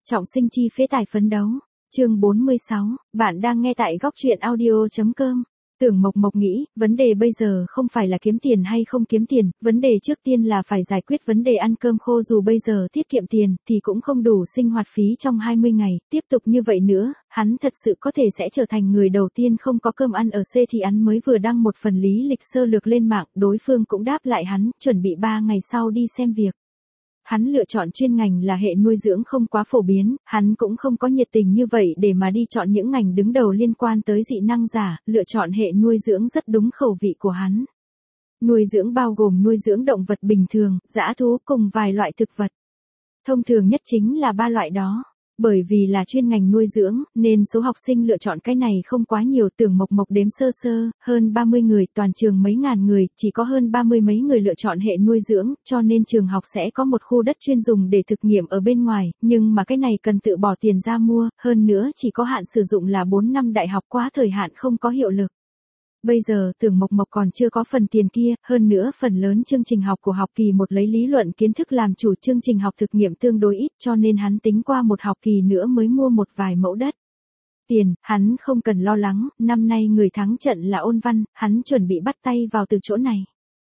Trọng sinh chi phế tài phấn đấu. Chương 46, bạn đang nghe tại góc truyện audio.com. Tưởng Mộc Mộc nghĩ, vấn đề bây giờ không phải là kiếm tiền hay không kiếm tiền, vấn đề trước tiên là phải giải quyết vấn đề ăn cơm khô, dù bây giờ tiết kiệm tiền thì cũng không đủ sinh hoạt phí trong 20 ngày, tiếp tục như vậy nữa, hắn thật sự có thể sẽ trở thành người đầu tiên không có cơm ăn ở C thì hắn mới vừa đăng một phần lý lịch sơ lược lên mạng, đối phương cũng đáp lại hắn, chuẩn bị 3 ngày sau đi xem việc. Hắn lựa chọn chuyên ngành là hệ nuôi dưỡng không quá phổ biến, hắn cũng không có nhiệt tình như vậy để mà đi chọn những ngành đứng đầu liên quan tới dị năng giả, lựa chọn hệ nuôi dưỡng rất đúng khẩu vị của hắn. Nuôi dưỡng bao gồm nuôi dưỡng động vật bình thường, dã thú cùng vài loại thực vật. Thông thường nhất chính là 3 loại đó. Bởi vì là chuyên ngành nuôi dưỡng, nên số học sinh lựa chọn cái này không quá nhiều. Tưởng Mộc Mộc đếm sơ sơ, hơn 30 người, toàn trường mấy ngàn người, chỉ có hơn 30 mấy người lựa chọn hệ nuôi dưỡng, cho nên trường học sẽ có một khu đất chuyên dùng để thực nghiệm ở bên ngoài, nhưng mà cái này cần tự bỏ tiền ra mua, hơn nữa chỉ có hạn sử dụng là 4 năm đại học, quá thời hạn không có hiệu lực. Bây giờ Tưởng Mộc Mộc còn chưa có phần tiền kia, hơn nữa phần lớn chương trình học của học kỳ 1 lấy lý luận kiến thức làm chủ, chương trình học thực nghiệm tương đối ít, cho nên hắn tính qua một học kỳ nữa mới mua một vài mẫu đất. Tiền, hắn không cần lo lắng, năm nay người thắng trận là Ôn Văn, hắn chuẩn bị bắt tay vào từ chỗ này.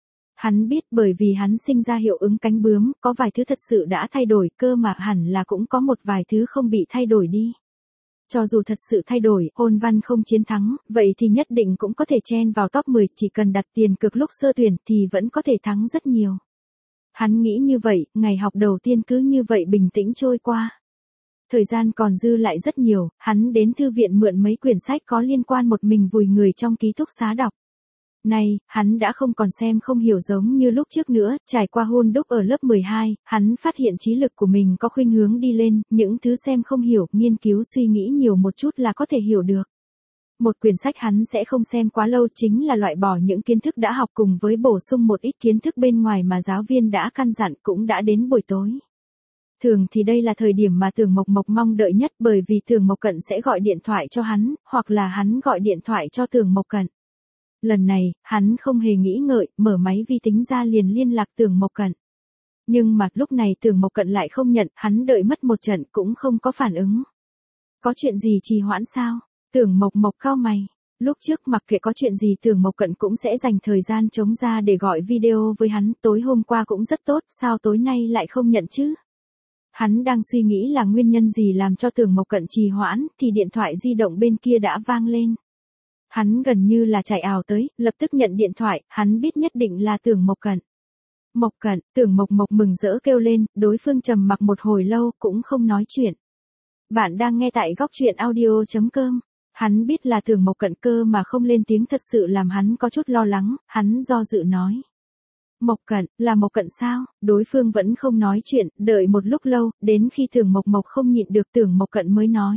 Hắn biết bởi vì hắn sinh ra hiệu ứng cánh bướm, có vài thứ thật sự đã thay đổi, cơ mà hẳn là cũng có một vài thứ không bị thay đổi đi. Cho dù thật sự thay đổi, Ôn Văn không chiến thắng, vậy thì nhất định cũng có thể chen vào top 10, chỉ cần đặt tiền cược lúc sơ tuyển thì vẫn có thể thắng rất nhiều. Hắn nghĩ như vậy, ngày học đầu tiên cứ như vậy bình tĩnh trôi qua. Thời gian còn dư lại rất nhiều, hắn đến thư viện mượn mấy quyển sách có liên quan, một mình vùi người trong ký túc xá đọc. Này, hắn đã không còn xem không hiểu giống như lúc trước nữa, trải qua hôn đúc ở lớp 12, hắn phát hiện trí lực của mình có khuynh hướng đi lên, những thứ xem không hiểu, nghiên cứu suy nghĩ nhiều một chút là có thể hiểu được. Một quyển sách hắn sẽ không xem quá lâu, chính là loại bỏ những kiến thức đã học cùng với bổ sung một ít kiến thức bên ngoài mà giáo viên đã căn dặn. Cũng đã đến buổi tối. Thường thì đây là thời điểm mà Tưởng Mộc Mộc mong đợi nhất, bởi vì Tưởng Mộc Cận sẽ gọi điện thoại cho hắn, hoặc là hắn gọi điện thoại cho Tưởng Mộc Cận. Lần này, hắn không hề nghĩ ngợi, mở máy vi tính ra liền liên lạc Tưởng Mộc Cận. Nhưng mà lúc này Tưởng Mộc Cận lại không nhận, hắn đợi mất một trận cũng không có phản ứng. Có chuyện gì trì hoãn sao? Tưởng Mộc Mộc cau mày. Lúc trước mặc kệ có chuyện gì Tưởng Mộc Cận cũng sẽ dành thời gian trống ra để gọi video với hắn, tối hôm qua cũng rất tốt, sao tối nay lại không nhận chứ? Hắn đang suy nghĩ là nguyên nhân gì làm cho Tưởng Mộc Cận trì hoãn, thì điện thoại di động bên kia đã vang lên. Hắn gần như là chạy ào tới, lập tức nhận điện thoại, hắn biết nhất định là Tưởng Mộc Cận. Mộc Cận, Tưởng Mộc Mộc mừng rỡ kêu lên, đối phương trầm mặc một hồi lâu cũng không nói chuyện. Bạn đang nghe tại góc truyện audio.com. Hắn biết là Tưởng Mộc Cận, cơ mà không lên tiếng thật sự làm hắn có chút lo lắng, hắn do dự nói. Mộc Cận, là Mộc Cận sao? Đối phương vẫn không nói chuyện, đợi một lúc lâu, đến khi Tưởng Mộc Mộc không nhịn được Tưởng Mộc Cận mới nói.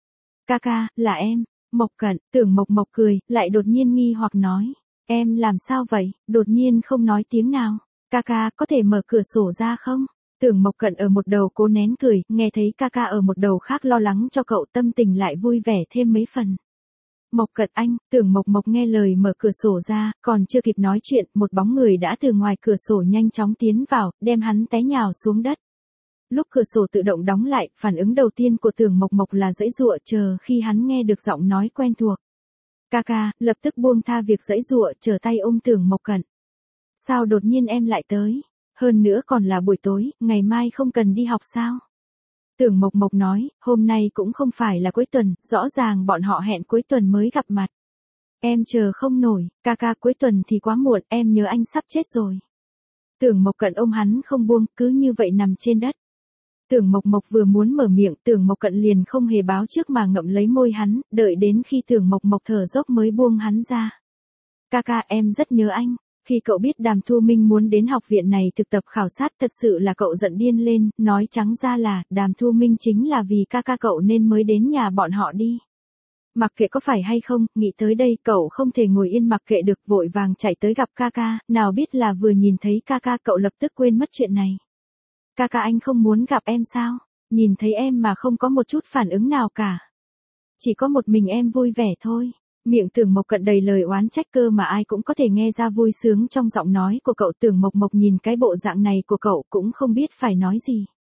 Ca, là em. Mộc Cận, Tưởng Mộc Mộc cười, lại đột nhiên nghi hoặc nói. Em làm sao vậy, đột nhiên không nói tiếng nào. Ca, có thể mở cửa sổ ra không? Tưởng Mộc Cận ở một đầu cố nén cười, nghe thấy ca ở một đầu khác lo lắng cho cậu, tâm tình lại vui vẻ thêm mấy phần. Mộc Cận anh, Tưởng Mộc Mộc nghe lời mở cửa sổ ra, còn chưa kịp nói chuyện, một bóng người đã từ ngoài cửa sổ nhanh chóng tiến vào, đem hắn té nhào xuống đất. Lúc cửa sổ tự động đóng lại, phản ứng đầu tiên của Tưởng Mộc Mộc là giãy giụa, chờ khi hắn nghe được giọng nói quen thuộc. Ca, lập tức buông tha việc giãy giụa, trở tay ôm Tưởng Mộc Cận. Sao đột nhiên em lại tới? Hơn nữa còn là buổi tối, ngày mai không cần đi học sao? Tưởng Mộc Mộc nói, hôm nay cũng không phải là cuối tuần, rõ ràng bọn họ hẹn cuối tuần mới gặp mặt. Em chờ không nổi, ca cuối tuần thì quá muộn, em nhớ anh sắp chết rồi. Tưởng Mộc Cận ôm hắn không buông, cứ như vậy nằm trên đất. Tưởng Mộc Mộc vừa muốn mở miệng, Tưởng Mộc Cận liền không hề báo trước mà ngậm lấy môi hắn, đợi đến khi Tưởng Mộc Mộc thở dốc mới buông hắn ra. Ca, em rất nhớ anh. Khi cậu biết Đàm Thu Minh muốn đến học viện này thực tập khảo sát, thật sự là cậu giận điên lên, nói trắng ra là, Đàm Thu Minh chính là vì ca cậu nên mới đến nhà bọn họ đi. Mặc kệ có phải hay không, nghĩ tới đây cậu không thể ngồi yên mặc kệ được, vội vàng chạy tới gặp ca, nào biết là vừa nhìn thấy ca cậu lập tức quên mất chuyện này. Ca anh không muốn gặp em sao? Nhìn thấy em mà không có một chút phản ứng nào cả. Chỉ có một mình em vui vẻ thôi. Miệng Tưởng Mộc Cận đầy lời oán trách, cơ mà ai cũng có thể nghe ra vui sướng trong giọng nói của cậu. Tưởng Mộc Mộc nhìn cái bộ dạng này của cậu cũng không biết phải nói gì.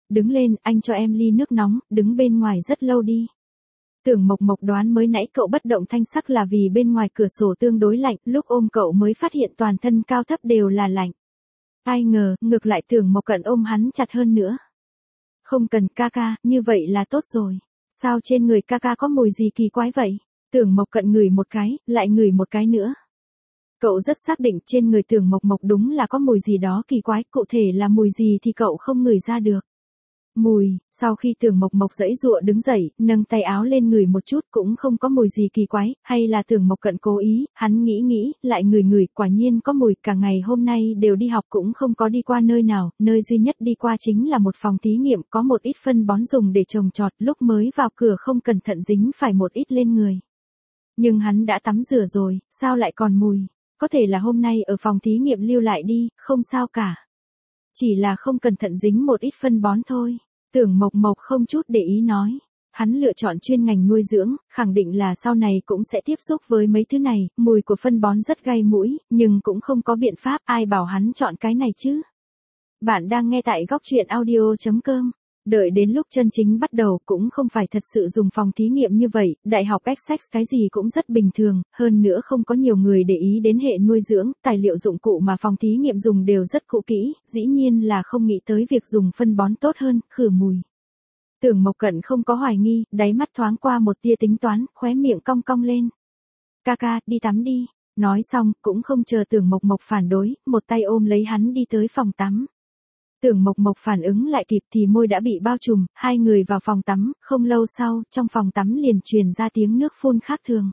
Đứng lên, anh cho em ly nước nóng, đứng bên ngoài rất lâu đi. Tưởng Mộc Mộc đoán mới nãy cậu bất động thanh sắc là vì bên ngoài cửa sổ tương đối lạnh, lúc ôm cậu mới phát hiện toàn thân cao thấp đều là lạnh. Ai ngờ, ngược lại Tưởng Mộc Cận ôm hắn chặt hơn nữa. Không cần ca ca, như vậy là tốt rồi. Sao trên người ca ca có mùi gì kỳ quái vậy? Tưởng Mộc Cận ngửi một cái, lại ngửi một cái nữa. Cậu rất xác định trên người Tưởng Mộc Mộc đúng là có mùi gì đó kỳ quái, cụ thể là mùi gì thì cậu không ngửi ra được. Mùi, sau khi Tưởng Mộc Mộc giãy giụa đứng dậy, nâng tay áo lên ngửi một chút cũng không có mùi gì kỳ quái, hay là Tưởng Mộc Cận cố ý, hắn nghĩ, lại ngửi, quả nhiên có mùi, cả ngày hôm nay đều đi học cũng không có đi qua nơi nào, nơi duy nhất đi qua chính là một phòng thí nghiệm có một ít phân bón dùng để trồng trọt, lúc mới vào cửa không cẩn thận dính phải một ít lên người. Nhưng hắn đã tắm rửa rồi, sao lại còn mùi? Có thể là hôm nay ở phòng thí nghiệm lưu lại đi, không sao cả. Chỉ là không cẩn thận dính một ít phân bón thôi. Tưởng Mộc Mộc không chút để ý nói. Hắn lựa chọn chuyên ngành nuôi dưỡng, khẳng định là sau này cũng sẽ tiếp xúc với mấy thứ này, mùi của phân bón rất gây mũi, nhưng cũng không có biện pháp, ai bảo hắn chọn cái này chứ. Bạn đang nghe tại góc truyện audio.com. Đợi đến lúc chân chính bắt đầu cũng không phải thật sự dùng phòng thí nghiệm như vậy, đại học Essex cái gì cũng rất bình thường, hơn nữa không có nhiều người để ý đến hệ nuôi dưỡng, tài liệu dụng cụ mà phòng thí nghiệm dùng đều rất cũ kỹ, dĩ nhiên là không nghĩ tới việc dùng phân bón tốt hơn, khử mùi. Tưởng Mộc Cận không có hoài nghi, đáy mắt thoáng qua một tia tính toán, khóe miệng cong cong lên. Ca ca, đi tắm đi. Nói xong, cũng không chờ Tưởng Mộc Mộc phản đối, một tay ôm lấy hắn đi tới phòng tắm. Tưởng Mộc Mộc phản ứng lại kịp thì môi đã bị bao trùm, hai người vào phòng tắm, không lâu sau, trong phòng tắm liền truyền ra tiếng nước phun khác thường.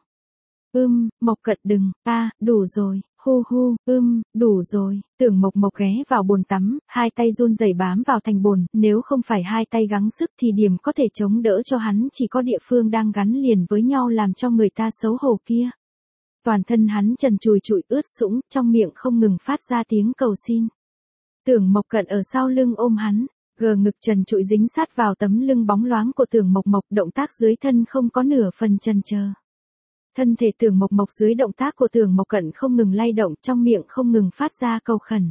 Mộc Cận đừng, đủ rồi, hu hu, đủ rồi, Tưởng Mộc Mộc ghé vào bồn tắm, hai tay run rẩy bám vào thành bồn, nếu không phải hai tay gắng sức thì điểm có thể chống đỡ cho hắn chỉ có địa phương đang gắn liền với nhau làm cho người ta xấu hổ kia. Toàn thân hắn trần trụi trụi ướt sũng, trong miệng không ngừng phát ra tiếng cầu xin. Tưởng Mộc Cận ở sau lưng ôm hắn, gờ ngực trần trụi dính sát vào tấm lưng bóng loáng của Tưởng Mộc Mộc, động tác dưới thân không có nửa phần chần chờ. Thân thể Tưởng Mộc Mộc dưới động tác của Tưởng Mộc Cận không ngừng lay động, trong miệng không ngừng phát ra cầu khẩn.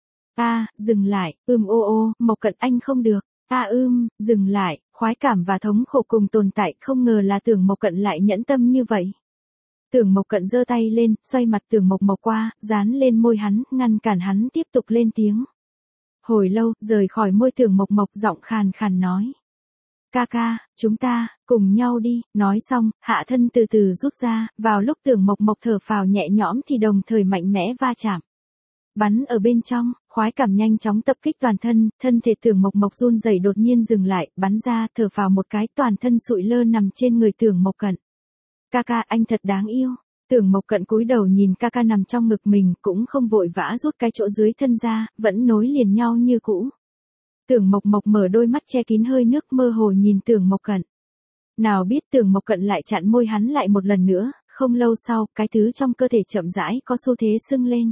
Dừng lại, Mộc Cận anh không được. Dừng lại, khoái cảm và thống khổ cùng tồn tại, không ngờ là Tưởng Mộc Cận lại nhẫn tâm như vậy. Tưởng Mộc Cận giơ tay lên, xoay mặt Tưởng Mộc Mộc qua, dán lên môi hắn, ngăn cản hắn tiếp tục lên tiếng. Hồi lâu, rời khỏi môi Tưởng Mộc Mộc, giọng khàn khàn nói. Ca ca, chúng ta, cùng nhau đi, nói xong, hạ thân từ từ rút ra, vào lúc Tưởng Mộc Mộc thở phào nhẹ nhõm thì đồng thời mạnh mẽ va chạm. Bắn ở bên trong, khoái cảm nhanh chóng tập kích toàn thân, thân thể Tưởng Mộc Mộc run rẩy đột nhiên dừng lại, bắn ra, thở phào một cái, toàn thân sụi lơ nằm trên người Tưởng Mộc Cận. Ca ca, anh thật đáng yêu. Tưởng Mộc Cận cúi đầu nhìn ca ca nằm trong ngực mình, cũng không vội vã rút cái chỗ dưới thân ra, vẫn nối liền nhau như cũ. Tưởng Mộc Mộc mở đôi mắt che kín hơi nước, mơ hồ nhìn Tưởng Mộc Cận. Nào biết Tưởng Mộc Cận lại chặn môi hắn lại một lần nữa, không lâu sau, cái thứ trong cơ thể chậm rãi có xu thế sưng lên.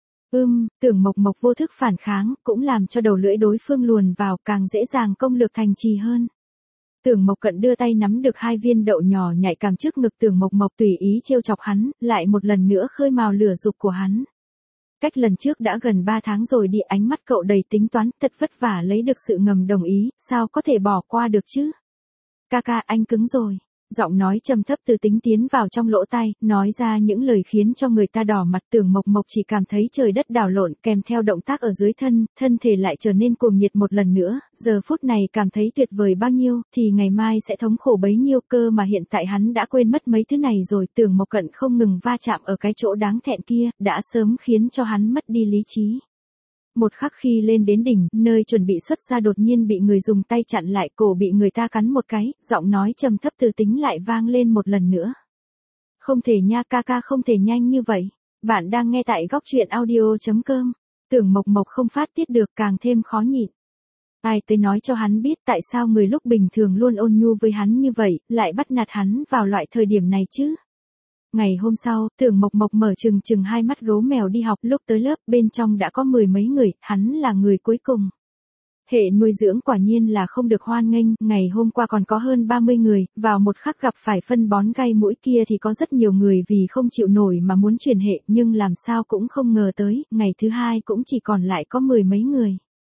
Tưởng Mộc Mộc vô thức phản kháng, cũng làm cho đầu lưỡi đối phương luồn vào, càng dễ dàng công lược thành trì hơn. Tưởng Mộc Cận đưa tay nắm được hai viên đậu nhỏ nhạy cảm trước ngực Tưởng Mộc Mộc, tùy ý trêu chọc hắn, lại một lần nữa khơi mào lửa dục của hắn. Cách lần trước đã gần 3 tháng rồi đi, ánh mắt cậu đầy tính toán, thật vất vả lấy được sự ngầm đồng ý, sao có thể bỏ qua được chứ? Ca ca, anh cứng rồi. Giọng nói trầm thấp từ tính tiến vào trong lỗ tai, nói ra những lời khiến cho người ta đỏ mặt. Tưởng Mộc Mộc chỉ cảm thấy trời đất đảo lộn, kèm theo động tác ở dưới thân, thân thể lại trở nên cuồng nhiệt một lần nữa, giờ phút này cảm thấy tuyệt vời bao nhiêu, thì ngày mai sẽ thống khổ bấy nhiêu, cơ mà hiện tại hắn đã quên mất mấy thứ này rồi. Tưởng Mộc Cận không ngừng va chạm ở cái chỗ đáng thẹn kia, đã sớm khiến cho hắn mất đi lý trí. Một khắc khi lên đến đỉnh, nơi chuẩn bị xuất ra đột nhiên bị người dùng tay chặn lại, cổ bị người ta cắn một cái, giọng nói trầm thấp từ tính lại vang lên một lần nữa. Không thể nha ca ca, không thể nhanh như vậy. Bạn đang nghe tại góc truyện audio.com. Tưởng Mộc Mộc không phát tiết được, càng thêm khó nhịn. Ai tới nói cho hắn biết tại sao người lúc bình thường luôn ôn nhu với hắn như vậy, lại bắt nạt hắn vào loại thời điểm này chứ? Ngày hôm sau, Tưởng Mộc Mộc mở trừng hai mắt gấu mèo đi học, lúc tới lớp, bên trong đã có 10 mấy người, hắn là người cuối cùng. Hệ nuôi dưỡng quả nhiên là không được hoan nghênh, ngày hôm qua còn có hơn 30 người, vào một khắc gặp phải phân bón gai mũi kia thì có rất nhiều người vì không chịu nổi mà muốn chuyển hệ, nhưng làm sao cũng không ngờ tới, ngày thứ hai cũng chỉ còn lại có 10 mấy người.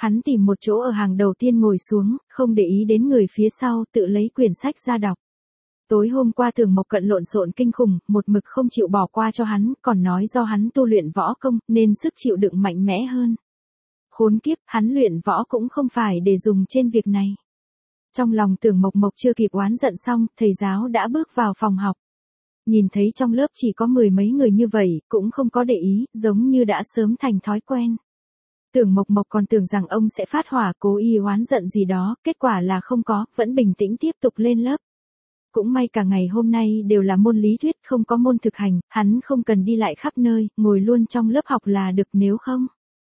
Hắn tìm một chỗ ở hàng đầu tiên ngồi xuống, không để ý đến người phía sau, tự lấy quyển sách ra đọc. Tối hôm qua Tưởng Mộc Cận lộn xộn kinh khủng, một mực không chịu bỏ qua cho hắn, còn nói do hắn tu luyện võ công, nên sức chịu đựng mạnh mẽ hơn. Khốn kiếp, hắn luyện võ cũng không phải để dùng trên việc này. Trong lòng Tưởng Mộc Mộc chưa kịp oán giận xong, thầy giáo đã bước vào phòng học. Nhìn thấy trong lớp chỉ có 10 mấy người như vậy, cũng không có để ý, giống như đã sớm thành thói quen. Tưởng Mộc Mộc còn tưởng rằng ông sẽ phát hỏa cố ý oán giận gì đó, kết quả là không có, vẫn bình tĩnh tiếp tục lên lớp. Cũng may cả ngày hôm nay đều là môn lý thuyết, không có môn thực hành, hắn không cần đi lại khắp nơi, ngồi luôn trong lớp học là được, nếu không.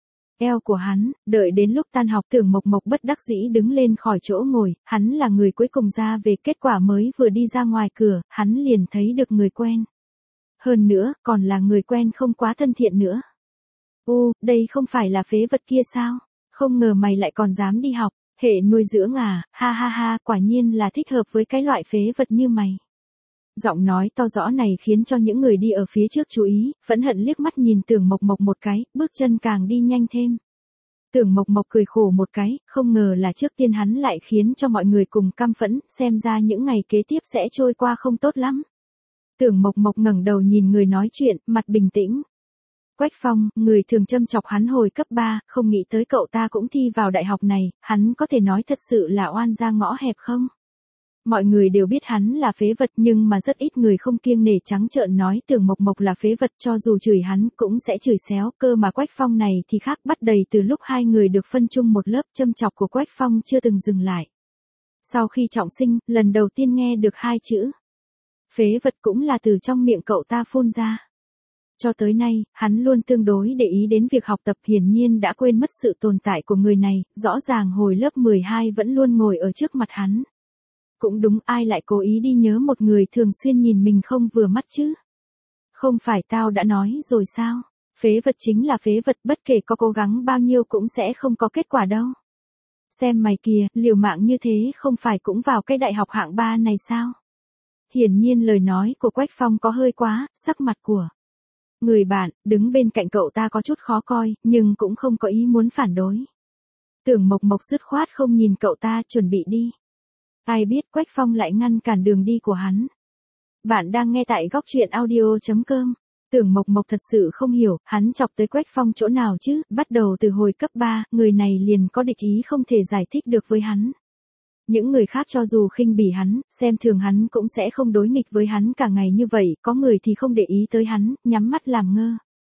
Eo của hắn, đợi đến lúc tan học Tưởng Mộc Mộc bất đắc dĩ đứng lên khỏi chỗ ngồi, hắn là người cuối cùng ra về, kết quả mới vừa đi ra ngoài cửa, hắn liền thấy được người quen. Hơn nữa, còn là người quen không quá thân thiện nữa. Ô, đây không phải là phế vật kia sao? Không ngờ mày lại còn dám đi học, hệ nuôi dưỡng à, ha ha ha, quả nhiên là thích hợp với cái loại phế vật như mày. Giọng nói to rõ này khiến cho những người đi ở phía trước chú ý, phẫn hận liếc mắt nhìn Tưởng Mộc Mộc một cái, bước chân càng đi nhanh thêm. Tưởng Mộc Mộc cười khổ một cái, không ngờ là trước tiên hắn lại khiến cho mọi người cùng căm phẫn, xem ra những ngày kế tiếp sẽ trôi qua không tốt lắm. Tưởng Mộc Mộc ngẩng đầu nhìn người nói chuyện, mặt bình tĩnh. Quách Phong, người thường châm chọc hắn hồi cấp 3, không nghĩ tới cậu ta cũng thi vào đại học này, hắn có thể nói thật sự là oan ra ngõ hẹp không? Mọi người đều biết hắn là phế vật nhưng mà rất ít người không kiêng nể trắng trợn nói Tưởng Mộc Mộc là phế vật, cho dù chửi hắn cũng sẽ chửi xéo, cơ mà Quách Phong này thì khác, bắt đầy từ lúc hai người được phân chung một lớp, châm chọc của Quách Phong chưa từng dừng lại. Sau khi trọng sinh, lần đầu tiên nghe được hai chữ phế vật cũng là từ trong miệng cậu ta phun ra. Cho tới nay, hắn luôn tương đối để ý đến việc học tập, hiển nhiên đã quên mất sự tồn tại của người này, rõ ràng hồi lớp 12 vẫn luôn ngồi ở trước mặt hắn. Cũng đúng, ai lại cố ý đi nhớ một người thường xuyên nhìn mình không vừa mắt chứ? Không phải tao đã nói rồi sao? Phế vật chính là phế vật, bất kể có cố gắng bao nhiêu cũng sẽ không có kết quả đâu. Xem mày kìa, liều mạng như thế không phải cũng vào cái đại học hạng 3 này sao? Hiển nhiên lời nói của Quách Phong có hơi quá, sắc mặt của người bạn, đứng bên cạnh cậu ta có chút khó coi, nhưng cũng không có ý muốn phản đối. Tưởng Mộc Mộc dứt khoát không nhìn cậu ta, chuẩn bị đi. Ai biết Quách Phong lại ngăn cản đường đi của hắn. Bạn đang nghe tại góc truyện audio.com. Tưởng Mộc Mộc thật sự không hiểu, hắn chọc tới Quách Phong chỗ nào chứ, bắt đầu từ hồi cấp 3, người này liền có địch ý không thể giải thích được với hắn. Những người khác cho dù khinh bỉ hắn, xem thường hắn cũng sẽ không đối nghịch với hắn cả ngày như vậy, có người thì không để ý tới hắn, nhắm mắt làm ngơ.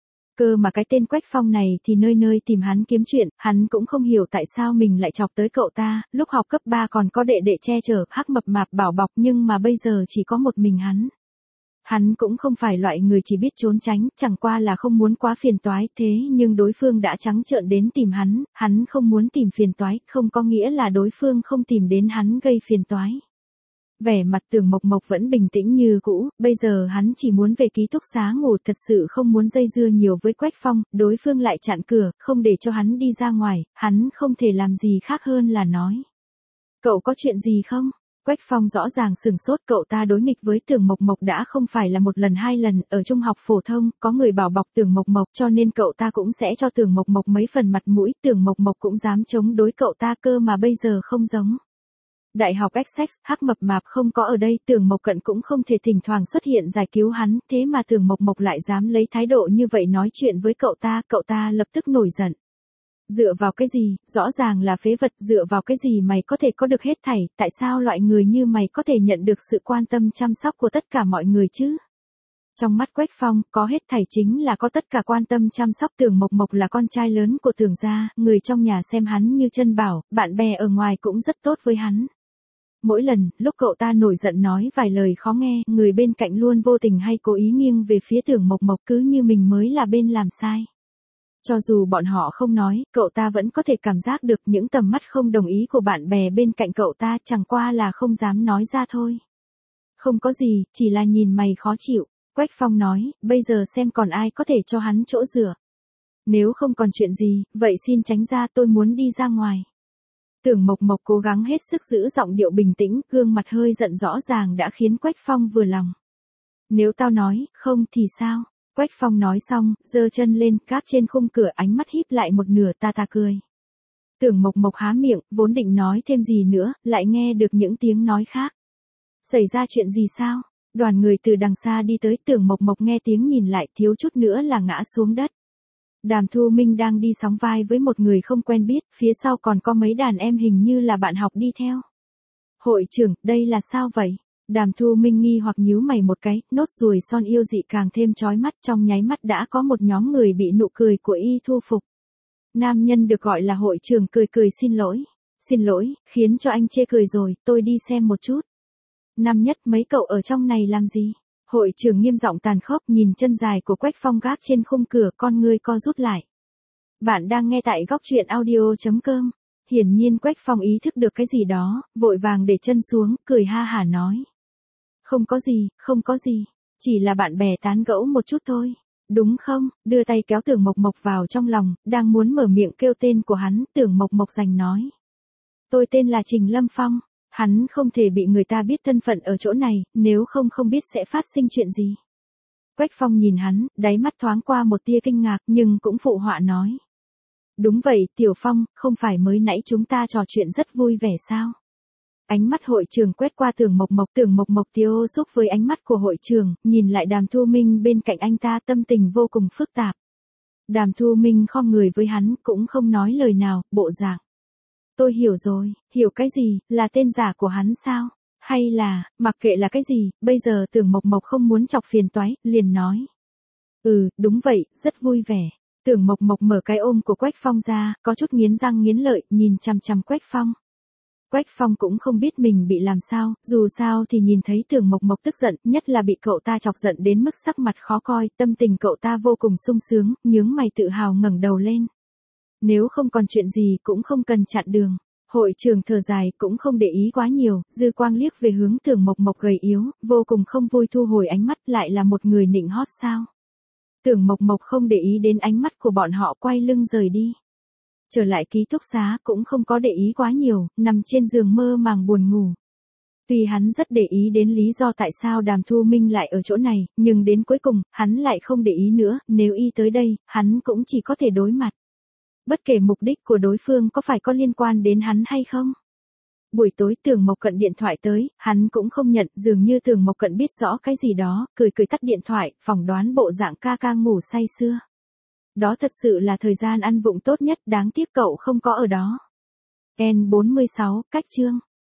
Cơ mà cái tên Quách Phong này thì nơi nơi tìm hắn kiếm chuyện, hắn cũng không hiểu tại sao mình lại chọc tới cậu ta, lúc học cấp 3 còn có đệ đệ che chở, hắc mập mạp bảo bọc nhưng mà bây giờ chỉ có một mình hắn. Hắn cũng không phải loại người chỉ biết trốn tránh, chẳng qua là không muốn quá phiền toái, thế nhưng đối phương đã trắng trợn đến tìm hắn không muốn tìm phiền toái, không có nghĩa là đối phương không tìm đến hắn gây phiền toái. Vẻ mặt Tưởng Mộc Mộc vẫn bình tĩnh như cũ, bây giờ hắn chỉ muốn về ký túc xá ngủ, thật sự không muốn dây dưa nhiều với Quách Phong, đối phương lại chặn cửa, không để cho hắn đi ra ngoài, hắn không thể làm gì khác hơn là nói. Cậu có chuyện gì không? Quách Phong rõ ràng sửng sốt, cậu ta đối nghịch với Tưởng Mộc Mộc đã không phải là một lần hai lần, ở trung học phổ thông, có người bảo bọc Tưởng Mộc Mộc cho nên cậu ta cũng sẽ cho Tưởng Mộc Mộc mấy phần mặt mũi, Tưởng Mộc Mộc cũng dám chống đối cậu ta, cơ mà bây giờ không giống. Đại học Essex, hắc mập mạp không có ở đây, Tưởng Mộc Cận cũng không thể thỉnh thoảng xuất hiện giải cứu hắn, thế mà Tưởng Mộc Mộc lại dám lấy thái độ như vậy nói chuyện với cậu ta lập tức nổi giận. Dựa vào cái gì, rõ ràng là phế vật, dựa vào cái gì mày có thể có được hết thảy, tại sao loại người như mày có thể nhận được sự quan tâm chăm sóc của tất cả mọi người chứ? Trong mắt Quách Phong, có hết thảy chính là có tất cả quan tâm chăm sóc. Tưởng Mộc Mộc là con trai lớn của Tưởng gia, người trong nhà xem hắn như chân bảo, bạn bè ở ngoài cũng rất tốt với hắn. Mỗi lần, lúc cậu ta nổi giận nói vài lời khó nghe, người bên cạnh luôn vô tình hay cố ý nghiêng về phía Tưởng Mộc Mộc, cứ như mình mới là bên làm sai. Cho dù bọn họ không nói, cậu ta vẫn có thể cảm giác được những tầm mắt không đồng ý của bạn bè bên cạnh cậu ta, chẳng qua là không dám nói ra thôi. Không có gì, chỉ là nhìn mày khó chịu. Quách Phong nói, bây giờ xem còn ai có thể cho hắn chỗ dựa. Nếu không còn chuyện gì, vậy xin tránh ra, tôi muốn đi ra ngoài. Tưởng Mộc Mộc cố gắng hết sức giữ giọng điệu bình tĩnh, gương mặt hơi giận rõ ràng đã khiến Quách Phong vừa lòng. Nếu tao nói, không thì sao? Quách Phong nói xong, giơ chân lên, cáp trên khung cửa, ánh mắt híp lại một nửa, ta cười. Tưởng Mộc Mộc há miệng, vốn định nói thêm gì nữa, lại nghe được những tiếng nói khác. Xảy ra chuyện gì sao? Đoàn người từ đằng xa đi tới, Tưởng Mộc Mộc nghe tiếng nhìn lại, thiếu chút nữa là ngã xuống đất. Đàm Thu Minh đang đi sóng vai với một người không quen biết, phía sau còn có mấy đàn em hình như là bạn học đi theo. Hội trưởng, đây là sao vậy? Đàm Thu Minh nghi hoặc nhíu mày một cái, nốt ruồi son yêu dị càng thêm chói mắt, trong nháy mắt đã có một nhóm người bị nụ cười của y thu phục. Nam nhân được gọi là hội trưởng cười cười xin lỗi, khiến cho anh chê cười rồi, tôi đi xem một chút. Năm Nhất, mấy cậu ở trong này làm gì? Hội trưởng nghiêm giọng tàn khốc nhìn chân dài của Quách Phong gác trên khung cửa, con ngươi co rút lại. Bạn đang nghe tại góc truyện audio.com. Hiển nhiên Quách Phong ý thức được cái gì đó, vội vàng để chân xuống, cười ha hả nói. Không có gì, chỉ là bạn bè tán gẫu một chút thôi. Đúng không? Đưa tay kéo Tưởng Mộc Mộc vào trong lòng, đang muốn mở miệng kêu tên của hắn, Tưởng Mộc Mộc giành nói. Tôi tên là Trình Lâm Phong. Hắn không thể bị người ta biết thân phận ở chỗ này, nếu không biết sẽ phát sinh chuyện gì. Quách Phong nhìn hắn, đáy mắt thoáng qua một tia kinh ngạc, nhưng cũng phụ họa nói. Đúng vậy, Tiểu Phong, không phải mới nãy chúng ta trò chuyện rất vui vẻ sao? Ánh mắt hội trường quét qua Tưởng Mộc Mộc tiêu xúc với ánh mắt của hội trường, nhìn lại Đàm Thu Minh bên cạnh anh ta, tâm tình vô cùng phức tạp. Đàm Thu Minh khom người với hắn, cũng không nói lời nào, bộ dạng. Tôi hiểu rồi, hiểu cái gì, là tên giả của hắn sao? Hay là, mặc kệ là cái gì, bây giờ Tưởng Mộc Mộc không muốn chọc phiền toái, liền nói. Đúng vậy, rất vui vẻ. Tưởng Mộc Mộc mở cái ôm của Quách Phong ra, có chút nghiến răng nghiến lợi, nhìn chằm chằm Quách Phong. Quách Phong cũng không biết mình bị làm sao, dù sao thì nhìn thấy Tưởng Mộc Mộc tức giận, nhất là bị cậu ta chọc giận đến mức sắc mặt khó coi, tâm tình cậu ta vô cùng sung sướng, nhướng mày tự hào ngẩng đầu lên. Nếu không còn chuyện gì cũng không cần chặn đường. Hội trường thở dài cũng không để ý quá nhiều, dư quang liếc về hướng Tưởng Mộc Mộc gầy yếu, vô cùng không vui thu hồi ánh mắt, lại là một người nịnh hót sao. Tưởng Mộc Mộc không để ý đến ánh mắt của bọn họ, quay lưng rời đi. Trở lại ký túc xá cũng không có để ý quá nhiều, nằm trên giường mơ màng buồn ngủ. Tuy hắn rất để ý đến lý do tại sao Đàm Thu Minh lại ở chỗ này, nhưng đến cuối cùng, hắn lại không để ý nữa, nếu y tới đây, hắn cũng chỉ có thể đối mặt. Bất kể mục đích của đối phương có phải có liên quan đến hắn hay không. Buổi tối Tưởng Mộc Cận điện thoại tới, hắn cũng không nhận, dường như Tưởng Mộc Cận biết rõ cái gì đó, cười tắt điện thoại, phỏng đoán bộ dạng ca ca ngủ say sưa. Đó thật sự là thời gian ăn vụng tốt nhất, đáng tiếc cậu không có ở đó. N46, cách chương.